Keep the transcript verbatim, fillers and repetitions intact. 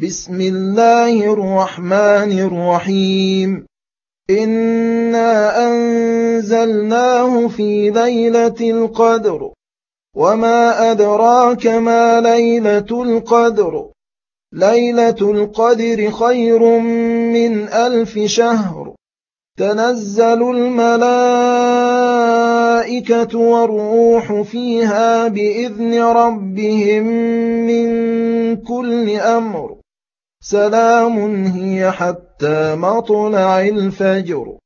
بسم الله الرحمن الرحيم إنا أنزلناه في ليلة القدر وما أدراك ما ليلة القدر ليلة القدر خير من ألف شهر تنزل الملائكة والروح فيها بإذن ربهم من كل أمر سلام هي حتى مطلع الفجر